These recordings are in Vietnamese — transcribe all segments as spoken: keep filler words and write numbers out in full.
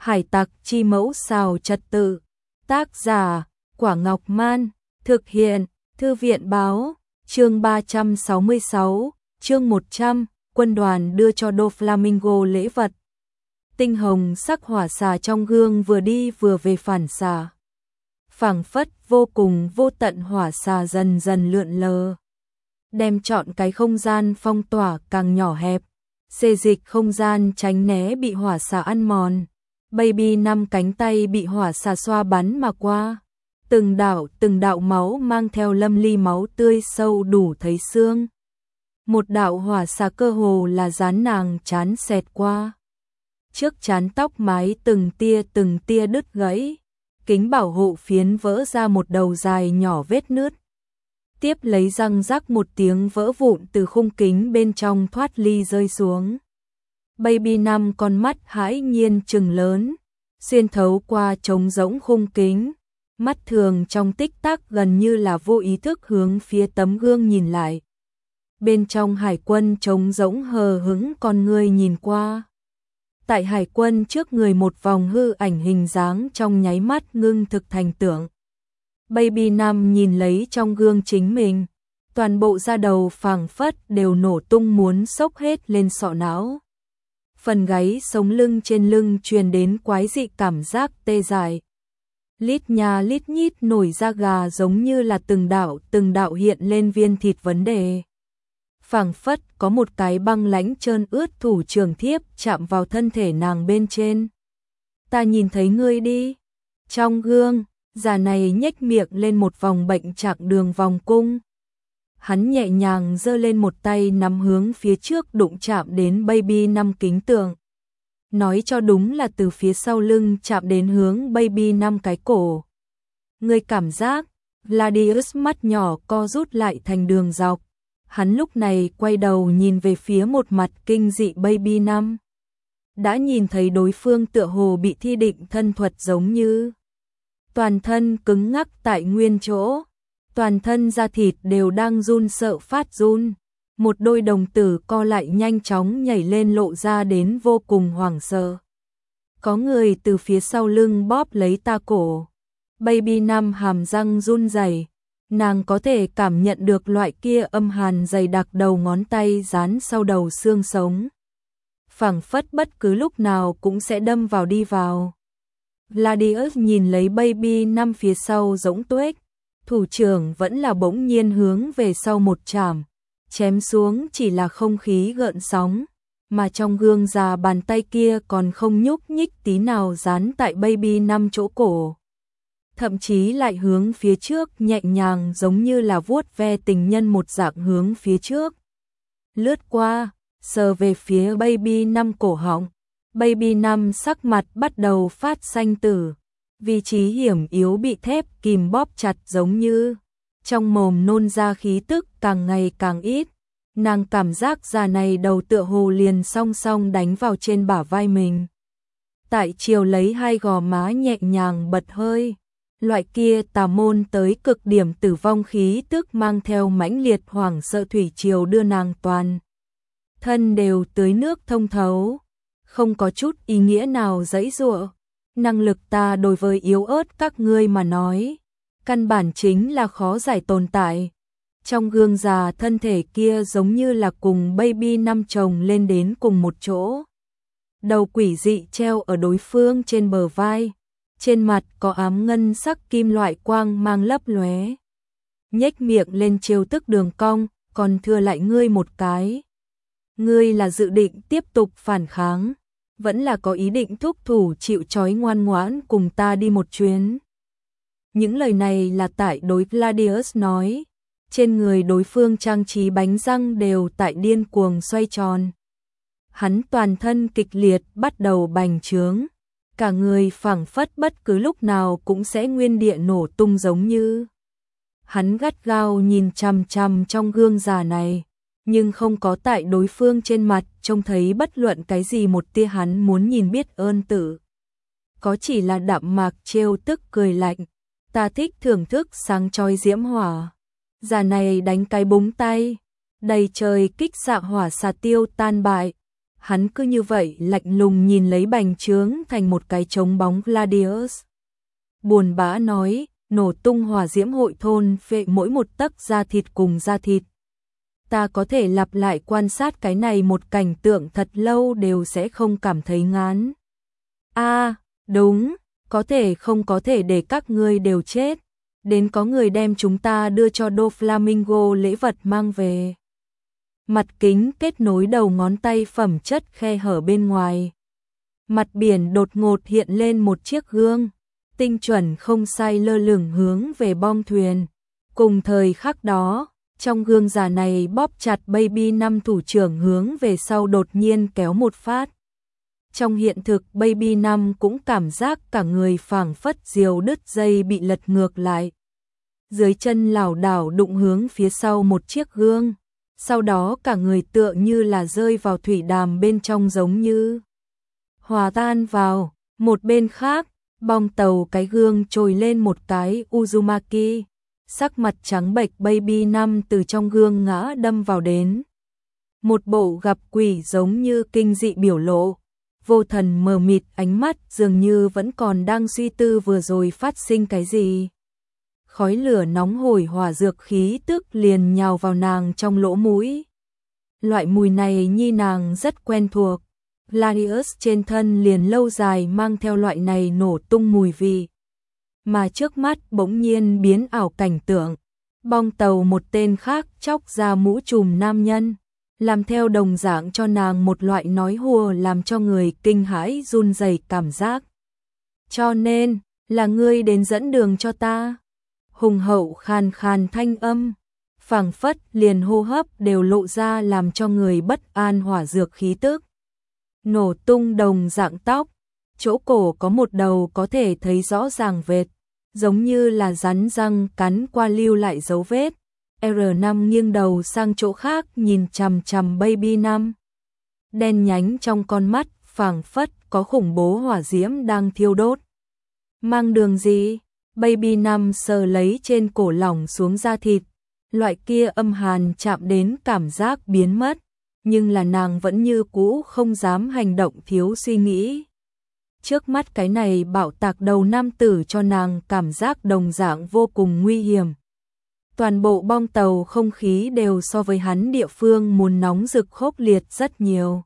Hải tặc chi mẫu xào trật tự. Tác giả, Quả Ngọc Man. Thực hiện, Thư viện báo. Chương ba trăm sáu mươi sáu, chương một trăm, quân đoàn đưa cho Doflamingo lễ vật. Tinh hồng sắc hỏa xà trong gương vừa đi vừa về phản xạ. Phảng phất vô cùng vô tận hỏa xà dần dần lượn lờ. Đem trọn cái không gian phong tỏa càng nhỏ hẹp. Xê dịch không gian tránh né bị hỏa xà ăn mòn. Baby năm cánh tay bị hỏa xà xoa bắn mà qua. Từng đạo từng đạo máu mang theo lâm ly máu tươi sâu đủ thấy xương. Một đạo hỏa xà cơ hồ là dán nàng chán xẹt qua. Trước chán tóc mái từng tia từng tia đứt gãy. Kính bảo hộ phiến vỡ ra một đầu dài nhỏ vết nứt. Tiếp lấy răng rắc một tiếng vỡ vụn từ khung kính bên trong thoát ly rơi xuống. Baby năm con mắt hãi nhiên trừng lớn, xuyên thấu qua trống rỗng khung kính. Mắt thường trong tích tắc gần như là vô ý thức hướng phía tấm gương nhìn lại. Bên trong hải quân trống rỗng hờ hững con người nhìn qua. Tại hải quân trước người một vòng hư ảnh hình dáng trong nháy mắt ngưng thực thành tưởng. Baby năm nhìn lấy trong gương chính mình, toàn bộ da đầu phảng phất đều nổ tung muốn xốc hết lên sọ não. Phần gáy sống lưng trên lưng truyền đến quái dị cảm giác tê dại. Lít nha lít nhít nổi da gà giống như là từng đạo từng đạo hiện lên viên thịt vấn đề. Phảng phất có một cái băng lãnh trơn ướt thủ trưởng thiếp chạm vào thân thể nàng bên trên. Ta nhìn thấy ngươi đi. Trong gương, già này nhếch miệng lên một vòng bệnh trạng đường vòng cung. Hắn nhẹ nhàng giơ lên một tay nắm hướng phía trước đụng chạm đến baby năm kính tường. Nói cho đúng là từ phía sau lưng chạm đến hướng baby năm cái cổ. Người cảm giác, Gladius mắt nhỏ co rút lại thành đường dọc. Hắn lúc này quay đầu nhìn về phía một mặt kinh dị baby năm. Đã nhìn thấy đối phương tựa hồ bị thi định thân thuật giống như. Toàn thân cứng ngắc tại nguyên chỗ. Toàn thân da thịt đều đang run sợ phát run. Một đôi đồng tử co lại nhanh chóng nhảy lên lộ ra đến vô cùng hoảng sợ. Có người từ phía sau lưng bóp lấy ta cổ. Baby năm hàm răng run rẩy, nàng có thể cảm nhận được loại kia âm hàn dày đặc đầu ngón tay dán sau đầu xương sống. Phảng phất bất cứ lúc nào cũng sẽ đâm vào đi vào. Gladius nhìn lấy baby năm phía sau rỗng tuếch, thủ trưởng vẫn là bỗng nhiên hướng về sau một chạm. Chém xuống chỉ là không khí gợn sóng, mà trong gương già bàn tay kia còn không nhúc nhích tí nào dán tại baby năm chỗ cổ. Thậm chí lại hướng phía trước nhẹ nhàng giống như là vuốt ve tình nhân một dạng hướng phía trước. Lướt qua, sờ về phía baby năm cổ họng. Baby năm sắc mặt bắt đầu phát xanh tử. Vị trí hiểm yếu bị thép kìm bóp chặt giống như. Trong mồm nôn ra khí tức càng ngày càng ít. Nàng cảm giác già này đầu tựa hồ liền song song đánh vào trên bả vai mình. Tại chiều lấy hai gò má nhẹ nhàng bật hơi. Loại kia tà môn tới cực điểm tử vong khí tức mang theo mãnh liệt hoảng sợ thủy triều đưa nàng toàn. Thân đều tưới nước thông thấu. Không có chút ý nghĩa nào giãy giụa. Năng lực ta đối với yếu ớt các ngươi mà nói. Căn bản chính là khó giải tồn tại. Trong gương già thân thể kia giống như là cùng baby năm chồng lên đến cùng một chỗ. Đầu quỷ dị treo ở đối phương trên bờ vai. Trên mặt có ám ngân sắc kim loại quang mang lấp lóe. Nhếch miệng lên trêu tức đường cong, còn thừa lại ngươi một cái. Ngươi là dự định tiếp tục phản kháng, vẫn là có ý định thúc thủ chịu trói ngoan ngoãn cùng ta đi một chuyến. Những lời này là tại đối Gladius nói. Trên người đối phương trang trí bánh răng đều tại điên cuồng xoay tròn. Hắn toàn thân kịch liệt bắt đầu bành trướng. Cả người phảng phất bất cứ lúc nào cũng sẽ nguyên địa nổ tung giống như. Hắn gắt gao nhìn chằm chằm trong gương già này. Nhưng không có tại đối phương trên mặt trông thấy bất luận cái gì một tia hắn muốn nhìn biết ơn tử. Có chỉ là đạm mạc trêu tức cười lạnh. Ta thích thưởng thức sáng chói diễm hỏa. Già này đánh cái búng tay, đầy trời kích xạ hỏa xà tiêu tan bại, hắn cứ như vậy lạnh lùng nhìn lấy bành trướng thành một cái trống bóng Gladius. Buồn bã nói, nổ tung hỏa diễm hội thôn phệ mỗi một tấc da thịt cùng da thịt. Ta có thể lặp lại quan sát cái này một cảnh tượng thật lâu đều sẽ không cảm thấy ngán. A, à, đúng, có thể không có thể để các ngươi đều chết. Đến có người đem chúng ta đưa cho Doflamingo lễ vật mang về. Mặt kính kết nối đầu ngón tay phẩm chất khe hở bên ngoài. Mặt biển đột ngột hiện lên một chiếc gương, tinh chuẩn không sai lơ lửng hướng về bong thuyền. Cùng thời khắc đó, trong gương giả này bóp chặt Baby năm thủ trưởng hướng về sau đột nhiên kéo một phát. Trong hiện thực Baby năm cũng cảm giác cả người phảng phất diều đứt dây bị lật ngược lại. Dưới chân lảo đảo đụng hướng phía sau một chiếc gương, sau đó cả người tựa như là rơi vào thủy đàm bên trong giống như hòa tan vào. Một bên khác, bong tàu cái gương trồi lên một cái Uzumaki, sắc mặt trắng bệch Baby năm từ trong gương ngã đâm vào đến. Một bộ gặp quỷ giống như kinh dị biểu lộ, vô thần mờ mịt, ánh mắt dường như vẫn còn đang suy tư vừa rồi phát sinh cái gì. Khói lửa nóng hổi hỏa dược khí tức liền nhào vào nàng trong lỗ mũi. Loại mùi này nhi nàng rất quen thuộc. Gladius trên thân liền lâu dài mang theo loại này nổ tung mùi vị. Mà trước mắt bỗng nhiên biến ảo cảnh tượng. Bong tàu một tên khác chóc ra mũ trùm nam nhân, làm theo đồng dạng cho nàng một loại nói hùa làm cho người kinh hãi run rẩy cảm giác. Cho nên, là ngươi đến dẫn đường cho ta. Hùng hậu khàn khàn thanh âm, phảng phất liền hô hấp đều lộ ra làm cho người bất an hỏa dược khí tức. Nổ tung đồng dạng tóc, chỗ cổ có một đầu có thể thấy rõ ràng vệt, giống như là rắn răng cắn qua lưu lại dấu vết. R năm nghiêng đầu sang chỗ khác nhìn chằm chằm Baby năm. Đen nhánh trong con mắt, phảng phất có khủng bố hỏa diễm đang thiêu đốt. Mang đường gì? Baby năm sờ lấy trên cổ lỏng xuống da thịt, loại kia âm hàn chạm đến cảm giác biến mất, nhưng là nàng vẫn như cũ không dám hành động thiếu suy nghĩ. Trước mắt cái này bạo tạc đầu nam tử cho nàng cảm giác đồng dạng vô cùng nguy hiểm. Toàn bộ bong tàu không khí đều so với hắn địa phương muốn nóng rực khốc liệt rất nhiều.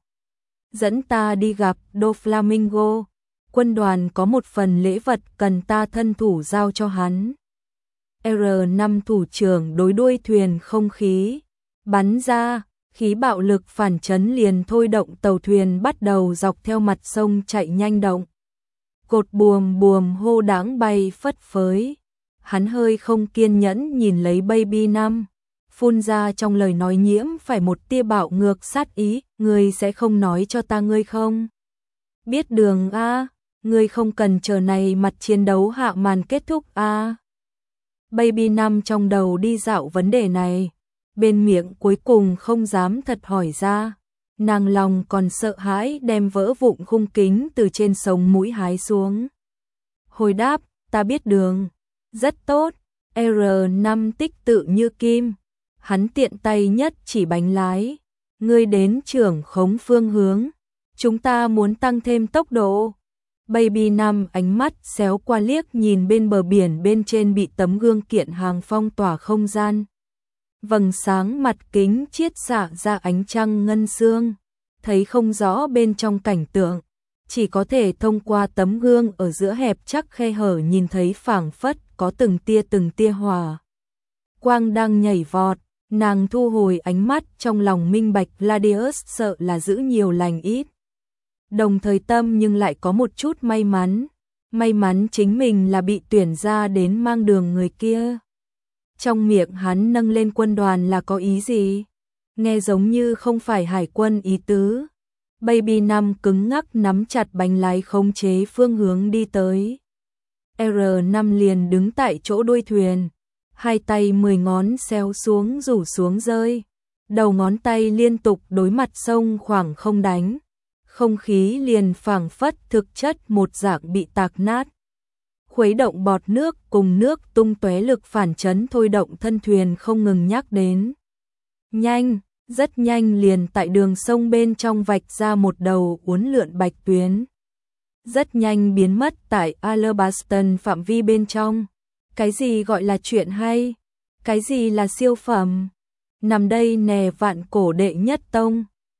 Dẫn ta đi gặp Doflamingo. Quân đoàn có một phần lễ vật cần ta thân thủ giao cho hắn. R năm thủ trưởng đối đuôi thuyền không khí bắn ra, khí bạo lực phản chấn liền thôi động tàu thuyền bắt đầu dọc theo mặt sông chạy nhanh động. Cột buồm buồm hô đáng bay phất phới. Hắn hơi không kiên nhẫn nhìn lấy Baby năm, phun ra trong lời nói nhiễm phải một tia bạo ngược sát ý, ngươi sẽ không nói cho ta ngươi không biết đường a, ngươi không cần chờ này mặt chiến đấu hạ màn kết thúc a. Baby năm trong đầu đi dạo vấn đề này, bên miệng cuối cùng không dám thật hỏi ra, nàng lòng còn sợ hãi đem vỡ vụn khung kính từ trên sống mũi hái xuống. Hồi đáp, ta biết đường. Rất tốt. R năm tích tự như kim, hắn tiện tay nhất chỉ bánh lái, ngươi đến trưởng khống phương hướng, chúng ta muốn tăng thêm tốc độ. Baby năm ánh mắt xéo qua liếc nhìn bên bờ biển bên trên bị tấm gương kiện hàng phong tỏa không gian. Vầng sáng mặt kính chiết xạ ra ánh trăng ngân xương, thấy không rõ bên trong cảnh tượng, chỉ có thể thông qua tấm gương ở giữa hẹp chắc khe hở nhìn thấy phảng phất có từng tia từng tia hỏa quang đang nhảy vọt. Nàng thu hồi ánh mắt, trong lòng minh bạch Gladius sợ là giữ nhiều lành ít. Đồng thời tâm nhưng lại có một chút may mắn. May mắn chính mình là bị tuyển ra đến mang đường người kia. Trong miệng hắn nâng lên quân đoàn là có ý gì? Nghe giống như không phải hải quân ý tứ. Baby năm cứng ngắc nắm chặt bánh lái khống chế phương hướng đi tới. R năm liền đứng tại chỗ đuôi thuyền, hai tay mười ngón xéo xuống rủ xuống rơi, đầu ngón tay liên tục đối mặt sông khoảng không đánh, không khí liền phảng phất thực chất một dạng bị tạc nát. Khuấy động bọt nước cùng nước tung tóe lực phản chấn thôi động thân thuyền không ngừng nhắc đến. Nhanh, Rất nhanh liền tại đường sông bên trong vạch ra một đầu uốn lượn bạch tuyến. Rất nhanh biến mất tại Alabaston phạm vi bên trong. Cái gì gọi là chuyện hay? Cái gì là siêu phẩm? Nằm đây nè vạn cổ đệ nhất tông.